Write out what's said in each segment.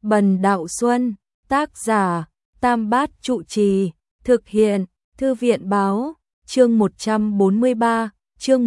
Bần Đạo Xuân, tác giả, Tam Bát Trụ Trì, thực hiện, Thư viện Báo, chương 143, chương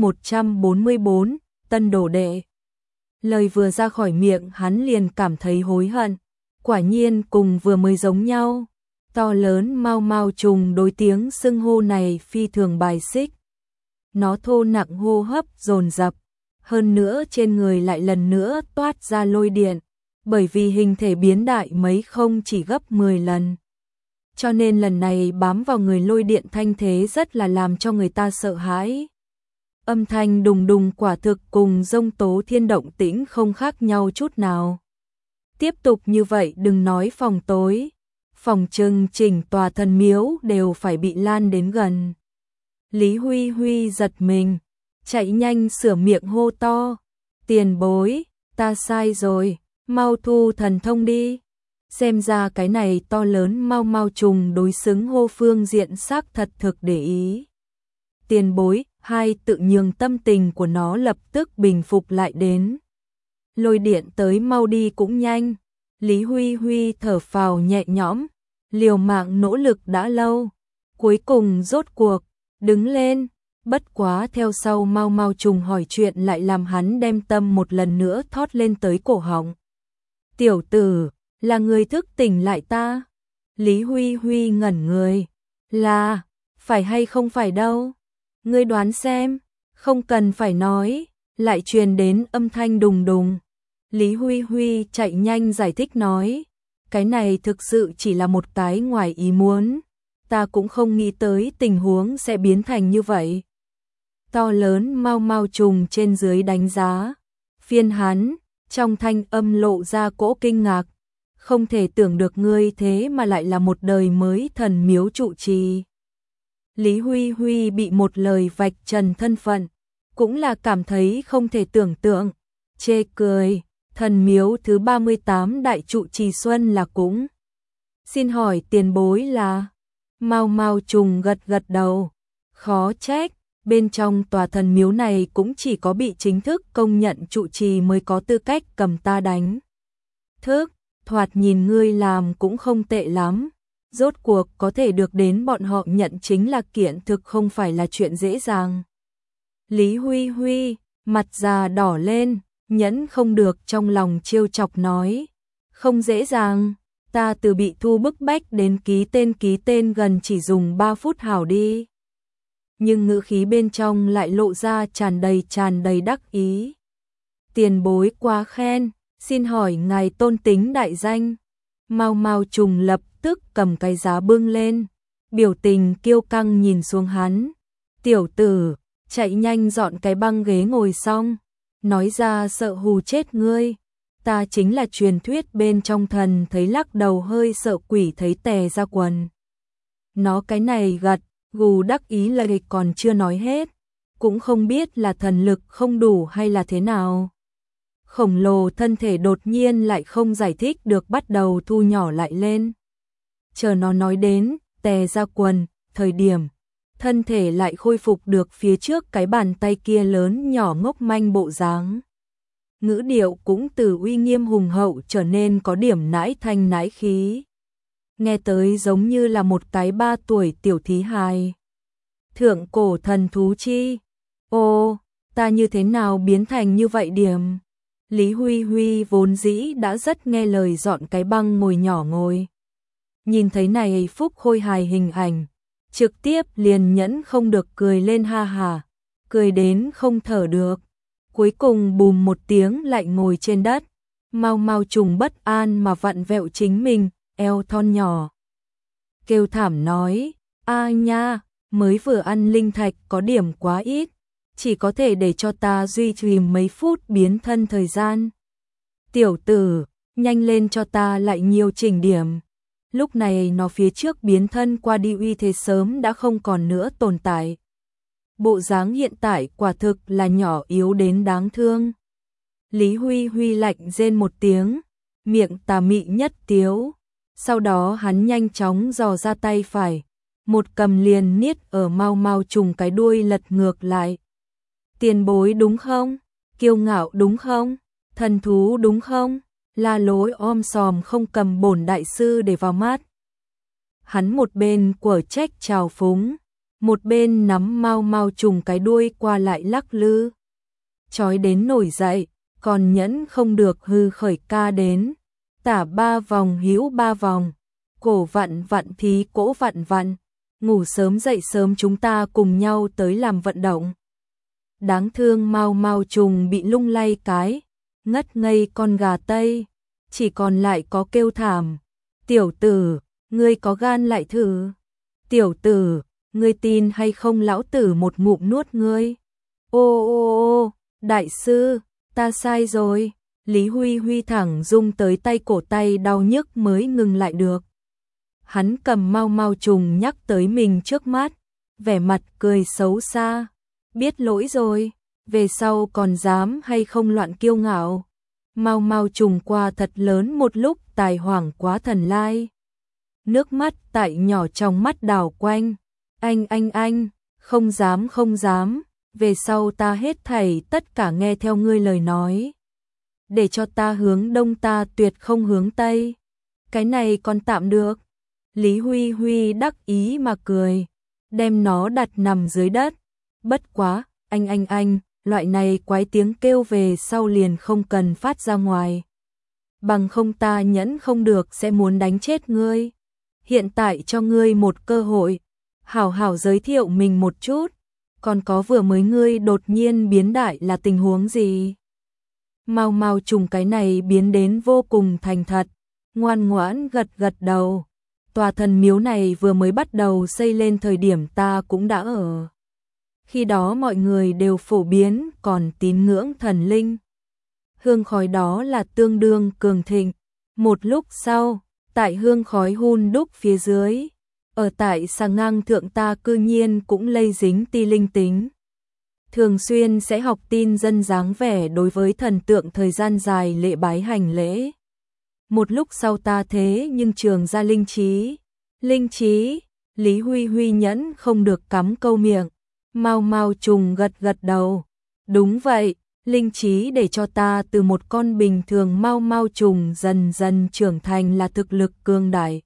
144, Tân Đồ Đệ. Lời vừa ra khỏi miệng hắn liền cảm thấy hối hận, quả nhiên cùng vừa mới giống nhau. To lớn mau mau trùng đối tiếng xưng hô này phi thường bài xích. Nó thô nặng hô hấp dồn dập, hơn nữa trên người lại lần nữa toát ra lôi điện, bởi vì hình thể biến đại mấy không chỉ gấp 10 lần. Cho nên lần này bám vào người lôi điện thanh thế rất là làm cho người ta sợ hãi. Âm thanh đùng đùng quả thực cùng dông tố thiên động tĩnh không khác nhau chút nào. Tiếp tục như vậy đừng nói phòng tối, phòng trừng chỉnh tòa thần miếu đều phải bị lan đến gần. Lý Huy Huy giật mình, chạy nhanh sửa miệng hô to, tiền bối, ta sai rồi, mau thu thần thông đi. Xem ra cái này to lớn mau mau trùng đối xứng hô phương diện xác thật thực để ý. Tiền bối, hai tự nhường tâm tình của nó lập tức bình phục lại đến. Lôi điện tới mau đi cũng nhanh. Lý Huy Huy thở phào nhẹ nhõm, liều mạng nỗ lực đã lâu, cuối cùng rốt cuộc đứng lên, bất quá theo sau mau mau trùng hỏi chuyện lại làm hắn đem tâm một lần nữa thót lên tới cổ họng. Tiểu tử, là người thức tỉnh lại ta? Lý Huy Huy ngẩn người, là, phải hay không phải đâu? Ngươi đoán xem, không cần phải nói, lại truyền đến âm thanh đùng đùng. Lý Huy Huy chạy nhanh giải thích nói, cái này thực sự chỉ là một cái ngoài ý muốn, ta cũng không nghĩ tới tình huống sẽ biến thành như vậy. To lớn mau mau trùng trên dưới đánh giá, phiên hắn, trong thanh âm lộ ra cỗ kinh ngạc, không thể tưởng được ngươi thế mà lại là một đời mới thần miếu trụ trì. Lý Huy Huy bị một lời vạch trần thân phận, cũng là cảm thấy không thể tưởng tượng, chê cười. Thần miếu thứ 38 đại trụ trì Xuân là cũng. Xin hỏi tiền bối là? Mau mau trùng gật gật đầu. Khó trách, bên trong tòa thần miếu này cũng chỉ có bị chính thức công nhận trụ trì mới có tư cách cầm ta đánh. Thức, thoạt nhìn ngươi làm cũng không tệ lắm. Rốt cuộc có thể được đến bọn họ nhận chính là kiện thực không phải là chuyện dễ dàng. Lý Huy Huy, mặt già đỏ lên. Nhẫn không được trong lòng trêu chọc nói, không dễ dàng, ta từ bị thu bức bách đến ký tên gần chỉ dùng 3 phút hảo đi. Nhưng ngữ khí bên trong lại lộ ra tràn đầy đắc ý. Tiền bối quá khen, xin hỏi ngài tôn tính đại danh. Mau mau trùng lập tức cầm cái giá bưng lên, biểu tình kiêu căng nhìn xuống hắn. Tiểu tử, chạy nhanh dọn cái băng ghế ngồi xong. Nói ra sợ hù chết ngươi, ta chính là truyền thuyết bên trong thần thấy lắc đầu hơi sợ quỷ thấy tè ra quần. Nó cái này gật, gù đắc ý lời còn chưa nói hết, cũng không biết là thần lực không đủ hay là thế nào. Khổng lồ thân thể đột nhiên lại không giải thích được bắt đầu thu nhỏ lại lên. Chờ nó nói đến, tè ra quần, thời điểm. Thân thể lại khôi phục được phía trước cái bàn tay kia lớn nhỏ ngốc manh bộ dáng. Ngữ điệu cũng từ uy nghiêm hùng hậu trở nên có điểm nãi thanh nãi khí. Nghe tới giống như là một cái 3 tuổi tiểu thí hài. Thượng cổ thần thú chi? Ô, ta như thế nào biến thành như vậy điểm? Lý Huy Huy vốn dĩ đã rất nghe lời dọn cái băng ngồi nhỏ ngồi. Nhìn thấy này phúc khôi hài hình ảnh. Trực tiếp liền nhẫn không được cười lên ha hà, cười đến không thở được. Cuối cùng bùm một tiếng lại ngồi trên đất, mau mau trùng bất an mà vặn vẹo chính mình, eo thon nhỏ. Kêu thảm nói, a nha, mới vừa ăn linh thạch có điểm quá ít, chỉ có thể để cho ta duy trì mấy phút biến thân thời gian. Tiểu tử, nhanh lên cho ta lại nhiều chỉnh điểm. Lúc này nó phía trước biến thân qua đi uy thế sớm đã không còn nữa tồn tại. Bộ dáng hiện tại quả thực là nhỏ yếu đến đáng thương. Lý Huy Huy lạnh rên một tiếng, miệng tà mị nhất tiếu. Sau đó hắn nhanh chóng dò ra tay phải, một cầm liền niết ở mau mau trùng cái đuôi lật ngược lại. Tiền bối đúng không? Kiêu ngạo đúng không? Thần thú đúng không? La Lỗi om sòm không cầm bổn đại sư để vào mắt. Hắn một bên quở trách trào phúng, một bên nắm mau mau trùng cái đuôi qua lại lắc lư. Chói đến nổi dậy, còn nhẫn không được hư khởi ca đến. Tả 3 vòng hữu 3 vòng, cổ vặn vặn thí cổ vặn vặn, ngủ sớm dậy sớm chúng ta cùng nhau tới làm vận động. Đáng thương mau mau trùng bị lung lay cái, ngất ngây con gà Tây, chỉ còn lại có kêu thảm. Tiểu tử, ngươi có gan lại thử. Tiểu tử, ngươi tin hay không lão tử một ngụm nuốt ngươi. Ô ô ô, đại sư, ta sai rồi. Lý Huy Huy thẳng rung tới tay cổ tay đau nhức mới ngừng lại được. Hắn cầm mau mau trùng nhắc tới mình trước mắt, vẻ mặt cười xấu xa. Biết lỗi rồi, về sau còn dám hay không loạn kiêu ngạo. Mau mau trùng qua thật lớn một lúc tài hoảng quá thần lai. Nước mắt tại nhỏ trong mắt đảo quanh. Anh, không dám, về sau ta hết thảy tất cả nghe theo ngươi lời nói. Để cho ta hướng đông ta tuyệt không hướng tây. Cái này còn tạm được. Lý Huy Huy đắc ý mà cười, đem nó đặt nằm dưới đất. Bất quá, anh, loại này quái tiếng kêu về sau liền không cần phát ra ngoài. Bằng không ta nhẫn không được sẽ muốn đánh chết ngươi. Hiện tại cho ngươi một cơ hội, hảo hảo giới thiệu mình một chút. Còn có vừa mới ngươi đột nhiên biến đại là tình huống gì? Mau mau trùng cái này biến đến vô cùng thành thật, ngoan ngoãn gật đầu. Tòa thần miếu này vừa mới bắt đầu xây lên thời điểm ta cũng đã ở. Khi đó mọi người đều phổ biến còn tín ngưỡng thần linh. Hương khói đó là tương đương cường thịnh. Một lúc sau, tại hương khói hun đúc phía dưới, ở tại sàng ngang thượng ta cư nhiên cũng lây dính ti linh tính. Thường xuyên sẽ học tin dân dáng vẻ đối với thần tượng thời gian dài lễ bái hành lễ. Một lúc sau ta thế nhưng trường ra linh trí. Linh trí, Lý Huy Huy nhẫn không được cắm câu miệng. Mau mau trùng gật đầu. Đúng vậy, linh trí để cho ta từ một con bình thường mau mau trùng dần dần trưởng thành là thực lực cường đại.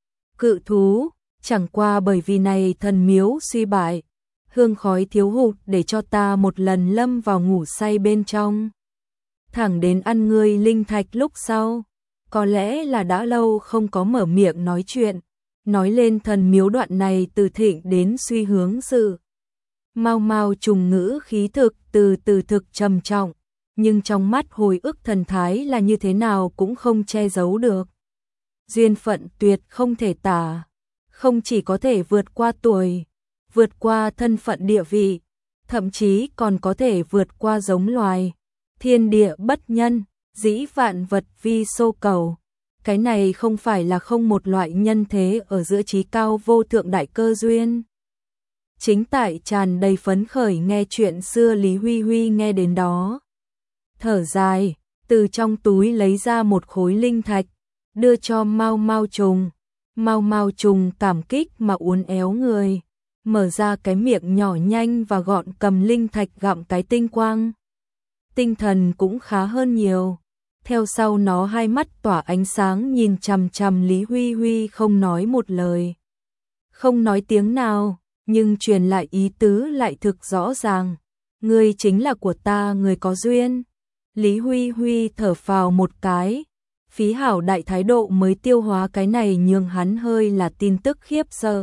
Cự thú, chẳng qua bởi vì này thần miếu suy bại, hương khói thiếu hụt để cho ta một lần lâm vào ngủ say bên trong. Thẳng đến ăn ngươi linh thạch lúc sau, có lẽ là đã lâu không có mở miệng nói chuyện, nói lên thần miếu đoạn này từ thịnh đến suy hướng sự. Mau mau trùng ngữ khí thực từ thực trầm trọng, nhưng trong mắt hồi ức thần thái là như thế nào cũng không che giấu được. Duyên phận tuyệt không thể tả, không chỉ có thể vượt qua tuổi, vượt qua thân phận địa vị, thậm chí còn có thể vượt qua giống loài. Thiên địa bất nhân, dĩ vạn vật vi xô cầu. Cái này không phải là không một loại nhân thế ở giữa trí cao vô thượng đại cơ duyên. Chính tại tràn đầy phấn khởi nghe chuyện xưa Lý Huy Huy nghe đến đó. Thở dài, từ trong túi lấy ra một khối linh thạch, đưa cho mau mau trùng. Mau mau trùng cảm kích mà uốn éo người, mở ra cái miệng nhỏ nhanh và gọn cầm linh thạch gặm cái tinh quang. Tinh thần cũng khá hơn nhiều. Theo sau nó hai mắt tỏa ánh sáng nhìn chằm chằm Lý Huy Huy không nói một lời. Không nói tiếng nào, nhưng truyền lại ý tứ lại thực rõ ràng. Ngươi chính là của ta, người có duyên. Lý Huy Huy thở phào một cái, phí hảo đại thái độ mới tiêu hóa cái này nhường hắn hơi là tin tức khiếp sợ.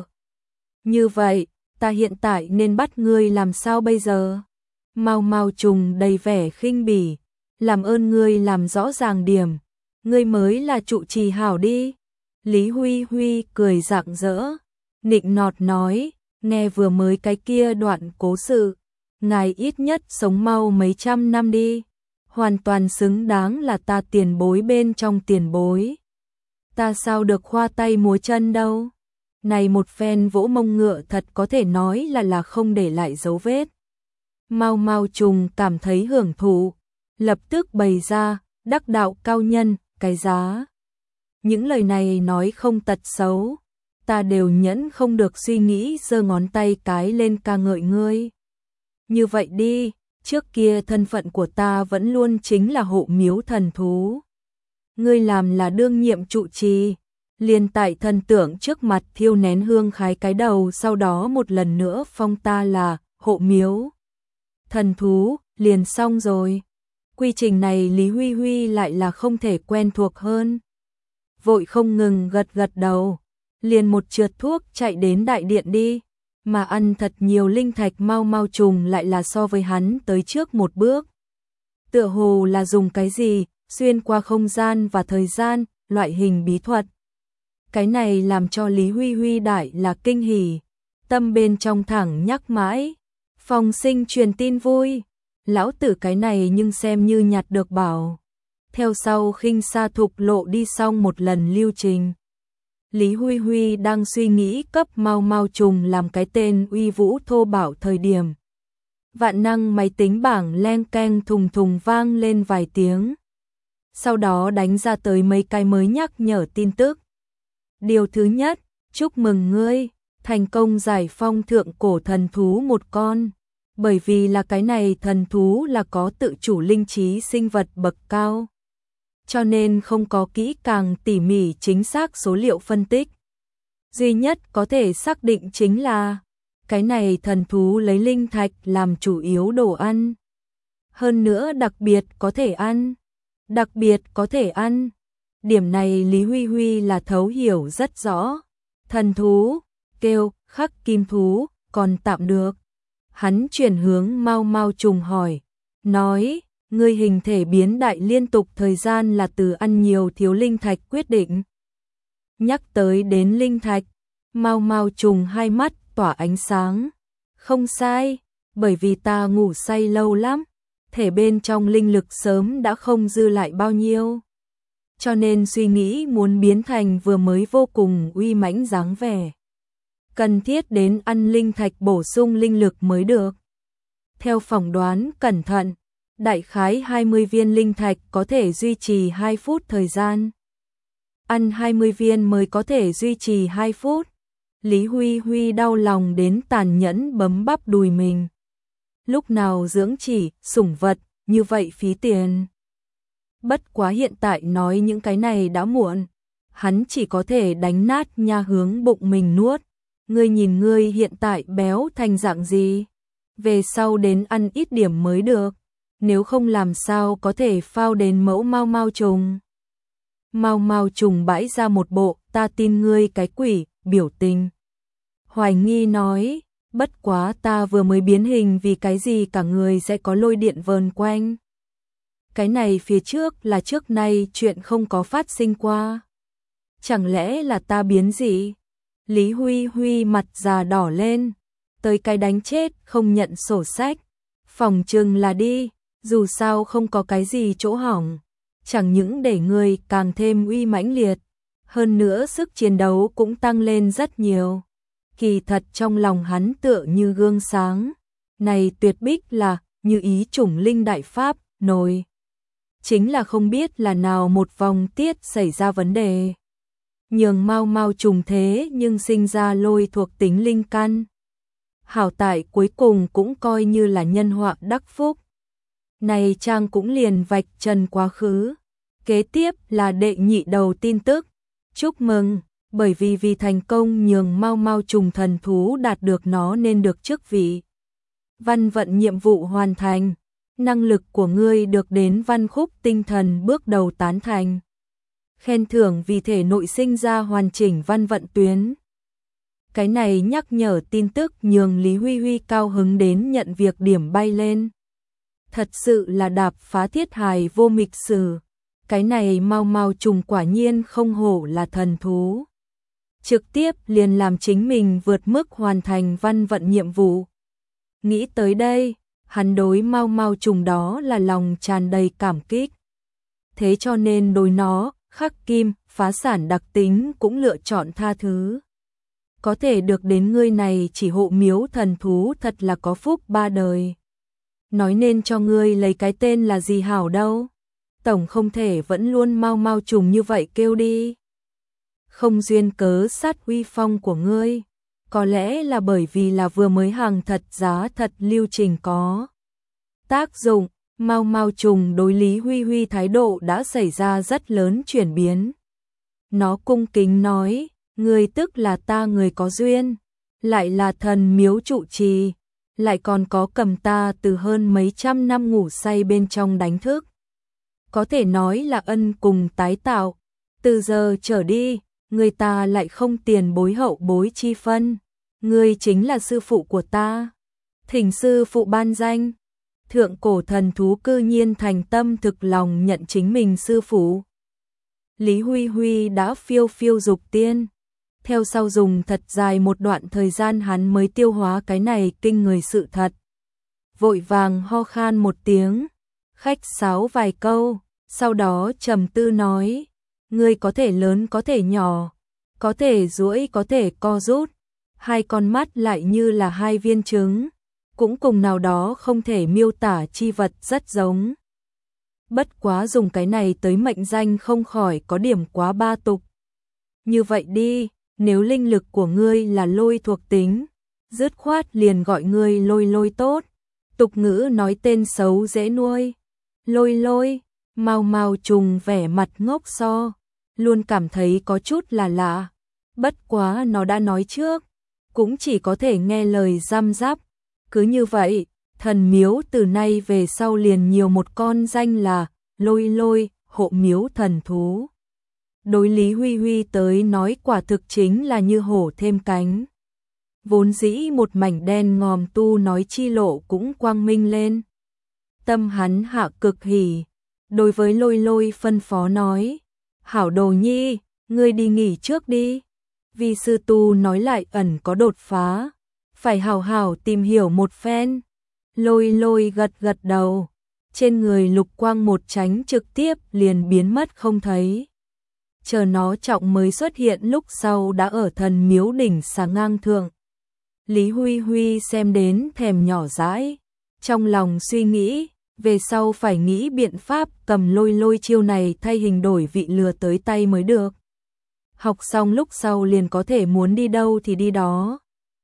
Như vậy, ta hiện tại nên bắt ngươi làm sao bây giờ? Mau mau trùng đầy vẻ khinh bỉ, làm ơn ngươi làm rõ ràng điểm, ngươi mới là trụ trì hảo đi. Lý Huy Huy cười rạng rỡ, nịnh nọt nói, nghe vừa mới cái kia đoạn cố sự, ngài ít nhất sống mau mấy trăm năm đi, hoàn toàn xứng đáng là ta tiền bối bên trong tiền bối. Ta sao được khoa tay múa chân đâu. Này một phen vỗ mông ngựa thật có thể nói là không để lại dấu vết. Mau mau trùng cảm thấy hưởng thụ, lập tức bày ra, đắc đạo cao nhân, cái giá. Những lời này nói không tật xấu, ta đều nhẫn không được suy nghĩ giơ ngón tay cái lên ca ngợi ngươi. Như vậy đi, trước kia thân phận của ta vẫn luôn chính là hộ miếu thần thú. ngươi làm là đương nhiệm trụ trì, liền tại thần tượng trước mặt thiêu nén hương khái cái đầu, sau đó một lần nữa phong ta là hộ miếu thần thú, liền xong rồi. Quy trình này Lý Huy Huy lại là không thể quen thuộc hơn. Vội không ngừng gật gật đầu, liền một trượt thuốc chạy đến đại điện đi, mà ăn thật nhiều linh thạch mau mau trùng lại là so với hắn tới trước một bước. Tựa hồ là dùng cái gì, xuyên qua không gian và thời gian, loại hình bí thuật. Cái này làm cho Lý Huy Huy đại là kinh hỉ, tâm bên trong thẳng nhắc mãi. Phong Sinh truyền tin vui, lão tử cái này nhưng xem như nhặt được bảo. Theo sau Khinh Sa Thục lộ đi xong một lần lưu trình. Lý Huy Huy đang suy nghĩ cấp mau mau trùng làm cái tên uy vũ thô bạo thời điểm. Vạn năng máy tính bảng len keng thùng thùng vang lên vài tiếng. Sau đó đánh ra tới mấy cái mới nhắc nhở tin tức. Điều thứ nhất, chúc mừng ngươi, thành công giải phong thượng cổ thần thú một con. Bởi vì là cái này thần thú là có tự chủ linh trí sinh vật bậc cao, cho nên không có kỹ càng tỉ mỉ chính xác số liệu phân tích. Duy nhất có thể xác định chính là cái này thần thú lấy linh thạch làm chủ yếu đồ ăn. Hơn nữa đặc biệt có thể ăn. Đặc biệt có thể ăn. Điểm này Lý Huy Huy là thấu hiểu rất rõ. Thần thú, kêu, khắc kim thú, còn tạm được. Hắn chuyển hướng mau mau trùng hỏi, nói, ngươi hình thể biến đại liên tục thời gian là từ ăn nhiều thiếu linh thạch quyết định. Nhắc tới đến linh thạch, mau mau trùng hai mắt tỏa ánh sáng. Không sai, bởi vì ta ngủ say lâu lắm, thể bên trong linh lực sớm đã không dư lại bao nhiêu. Cho nên suy nghĩ muốn biến thành vừa mới vô cùng uy mãnh dáng vẻ. Cần thiết đến ăn linh thạch bổ sung linh lực mới được. Theo phỏng đoán cẩn thận, đại khái 20 viên linh thạch có thể duy trì 2 phút thời gian. Ăn 20 viên mới có thể duy trì 2 phút. Lý Huy Huy đau lòng đến tàn nhẫn bấm bắp đùi mình. Lúc nào dưỡng chỉ, sủng vật, như vậy phí tiền. Bất quá hiện tại nói những cái này đã muộn. Hắn chỉ có thể đánh nát nha hướng bụng mình nuốt. Ngươi nhìn ngươi hiện tại béo thành dạng gì? Về sau đến ăn ít điểm mới được. Nếu không làm sao có thể phao đến mẫu mau mau trùng. Mau mau trùng bãi ra một bộ, ta tin ngươi cái quỷ, biểu tình. Hoài nghi nói, bất quá ta vừa mới biến hình vì cái gì cả người sẽ có lôi điện vờn quanh. Cái này phía trước là trước nay chuyện không có phát sinh qua. Chẳng lẽ là ta biến gì? Lý Huy Huy mặt già đỏ lên, tới cái đánh chết không nhận sổ sách. Phòng chừng là đi, dù sao không có cái gì chỗ hỏng. Chẳng những để người càng thêm uy mãnh liệt, hơn nữa sức chiến đấu cũng tăng lên rất nhiều. Kỳ thật trong lòng hắn tựa như gương sáng. Này tuyệt bích là như ý chủng linh đại pháp, nổi. Chính là không biết là nào một vòng tiết xảy ra vấn đề. Nhường mau mau trùng thế nhưng sinh ra lôi thuộc tính linh căn. Hảo tại cuối cùng cũng coi như là nhân họa đắc phúc. Này trang cũng liền vạch trần quá khứ. Kế tiếp là đệ nhị đầu tin tức. Chúc mừng, bởi vì thành công nhường mau mau trùng thần thú đạt được nó nên được chức vị. Văn vận nhiệm vụ hoàn thành. Năng lực của ngươi được đến văn khúc tinh thần bước đầu tán thành. Khen thưởng vì thể nội sinh ra hoàn chỉnh văn vận tuyến. Cái này nhắc nhở tin tức nhường Lý Huy Huy cao hứng đến nhận việc điểm bay lên. Thật sự là đạp phá thiết hài vô mịch sử. Cái này mau mau trùng quả nhiên không hổ là thần thú. Trực tiếp liền làm chính mình vượt mức hoàn thành văn vận nhiệm vụ. Nghĩ tới đây, hắn đối mau mau trùng đó là lòng tràn đầy cảm kích. Thế cho nên đối nó, khắc kim, phá sản đặc tính cũng lựa chọn tha thứ. Có thể được đến ngươi này chỉ hộ miếu thần thú thật là có phúc ba đời. Nói nên cho ngươi lấy cái tên là gì hảo đâu. Tổng không thể vẫn luôn mau mau trùng như vậy kêu đi. Không duyên cớ sát uy phong của ngươi. Có lẽ là bởi vì là vừa mới hàng thật giá thật lưu trình có tác dụng, Mao Mao Trùng đối Lý Huy Huy thái độ đã xảy ra rất lớn chuyển biến. Nó cung kính nói, người tức là ta người có duyên, lại là thần miếu trụ trì, lại còn có cầm ta từ hơn mấy trăm năm ngủ say bên trong đánh thức. Có thể nói là ân cùng tái tạo, từ giờ trở đi, người ta lại không tiền bối hậu bối chi phân, người chính là sư phụ của ta. Thỉnh sư phụ ban danh. Thượng cổ thần thú cư nhiên thành tâm thực lòng nhận chính mình sư phụ. Lý Huy Huy đã phiêu phiêu dục tiên. Theo sau dùng thật dài một đoạn thời gian hắn mới tiêu hóa cái này kinh người sự thật. Vội vàng ho khan một tiếng, khách sáo vài câu, sau đó trầm tư nói, ngươi có thể lớn có thể nhỏ, có thể duỗi có thể co rút, hai con mắt lại như là hai viên trứng, cũng cùng nào đó không thể miêu tả chi vật rất giống. Bất quá dùng cái này tới mệnh danh không khỏi có điểm quá ba tục. Như vậy đi, nếu linh lực của ngươi là lôi thuộc tính, dứt khoát liền gọi ngươi lôi lôi tốt. Tục ngữ nói tên xấu dễ nuôi. Lôi lôi, Mao Mao Trùng vẻ mặt ngốc so, luôn cảm thấy có chút là lạ. Bất quá nó đã nói trước, cũng chỉ có thể nghe lời răm rắp. Cứ như vậy, thần miếu từ nay về sau liền nhiều một con danh là lôi lôi, hộ miếu thần thú. Đối Lý Huy Huy tới nói quả thực chính là như hổ thêm cánh. Vốn dĩ một mảnh đen ngòm tu nói chi lộ cũng quang minh lên. Tâm hắn hạ cực hỉ, đối với lôi lôi phân phó nói, hảo đồ nhi, ngươi đi nghỉ trước đi. Vì sư tu nói lại ẩn có đột phá, phải hảo hảo tìm hiểu một phen. Lôi lôi gật gật đầu, trên người lục quang một tránh trực tiếp liền biến mất không thấy. Chờ nó trọng mới xuất hiện lúc sau đã ở thần miếu đỉnh xà ngang thượng. Lý Huy Huy xem đến thèm nhỏ dãi, trong lòng suy nghĩ, về sau phải nghĩ biện pháp cầm lôi lôi chiêu này thay hình đổi vị lừa tới tay mới được. Học xong lúc sau liền có thể muốn đi đâu thì đi đó.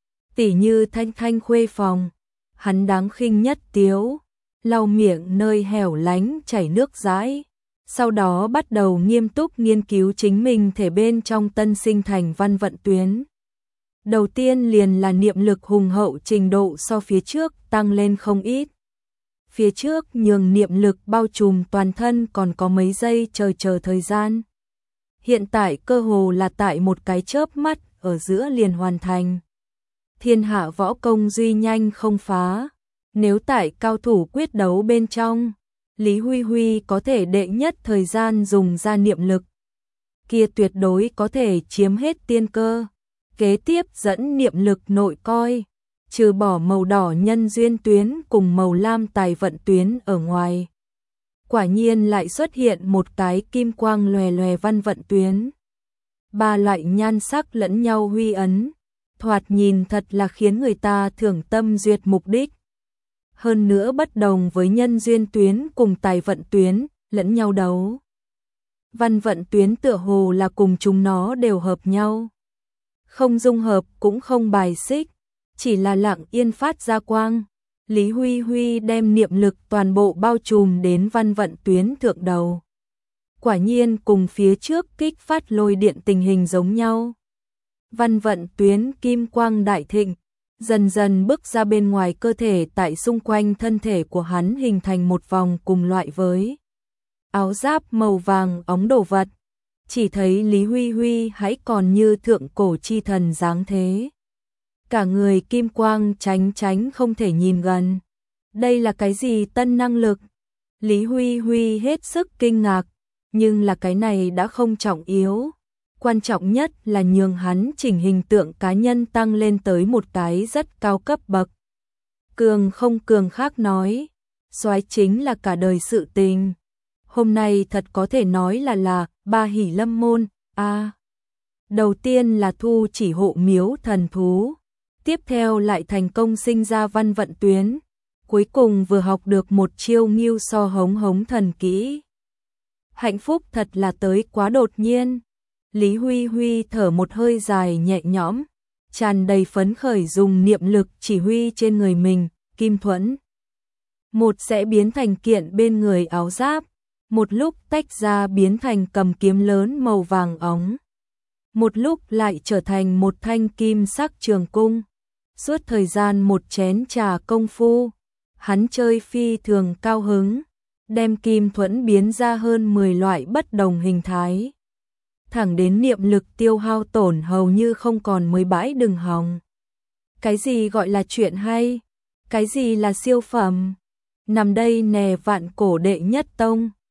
Tỉ như thanh thanh khuê phòng, hắn đáng khinh nhất tiếu, lau miệng nơi hẻo lánh chảy nước dãi. Sau đó bắt đầu nghiêm túc nghiên cứu chính mình thể bên trong tân sinh thành văn vận tuyến. Đầu tiên liền là niệm lực hùng hậu trình độ so phía trước tăng lên không ít. Phía trước nhường niệm lực bao trùm toàn thân còn có mấy giây chờ thời gian. Hiện tại cơ hồ là tại một cái chớp mắt ở giữa liền hoàn thành. Thiên hạ võ công duy nhanh không phá. Nếu tại cao thủ quyết đấu bên trong, Lý Huy Huy có thể đệ nhất thời gian dùng ra niệm lực, kia tuyệt đối có thể chiếm hết tiên cơ. Kế tiếp dẫn niệm lực nội coi, trừ bỏ màu đỏ nhân duyên tuyến cùng màu lam tài vận tuyến ở ngoài. Quả nhiên lại xuất hiện một cái kim quang lòe lòe văn vận tuyến. Ba loại nhan sắc lẫn nhau huy ấn, thoạt nhìn thật là khiến người ta thưởng tâm duyệt mục đích. Hơn nữa bất đồng với nhân duyên tuyến cùng tài vận tuyến, lẫn nhau đấu. Văn vận tuyến tựa hồ là cùng chúng nó đều hợp nhau. Không dung hợp cũng không bài xích, chỉ là lặng yên phát ra quang. Lý Huy Huy đem niệm lực toàn bộ bao trùm đến văn vận tuyến thượng đầu. Quả nhiên cùng phía trước kích phát lôi điện tình hình giống nhau. Văn vận tuyến kim quang đại thịnh, dần dần bước ra bên ngoài cơ thể, tại xung quanh thân thể của hắn hình thành một vòng cùng loại với áo giáp màu vàng óng đồ vật. Chỉ thấy Lý Huy Huy hãy còn như thượng cổ chi thần dáng thế. Cả người kim quang tránh không thể nhìn gần. Đây là cái gì tân năng lực? Lý Huy Huy hết sức kinh ngạc, nhưng là cái này đã không trọng yếu. Quan trọng nhất là nhường hắn chỉnh hình tượng cá nhân tăng lên tới một cái rất cao cấp bậc. Cường không cường khác nói, soái chính là cả đời sự tình. Hôm nay thật có thể nói là ba hỷ lâm môn. Đầu tiên là thu chỉ hộ miếu thần thú, tiếp theo lại thành công sinh ra văn vận tuyến, cuối cùng vừa học được một chiêu ngưu so hống hống thần kỹ. Hạnh phúc thật là tới quá đột nhiên. Lý Huy Huy thở một hơi dài nhẹ nhõm, tràn đầy phấn khởi dùng niệm lực chỉ huy trên người mình, kim thuẫn. một sẽ biến thành kiện bên người áo giáp, một lúc tách ra biến thành cầm kiếm lớn màu vàng óng, một lúc lại trở thành một thanh kim sắc trường cung. Suốt thời gian một chén trà công phu, hắn chơi phi thường cao hứng, đem kim thuẫn biến ra hơn 10 loại bất đồng hình thái. Thẳng đến niệm lực tiêu hao tổn hầu như không còn mới bãi đừng hòng. Cái gì gọi là chuyện hay? Cái gì là siêu phẩm? Nằm đây nè vạn cổ đệ nhất tông.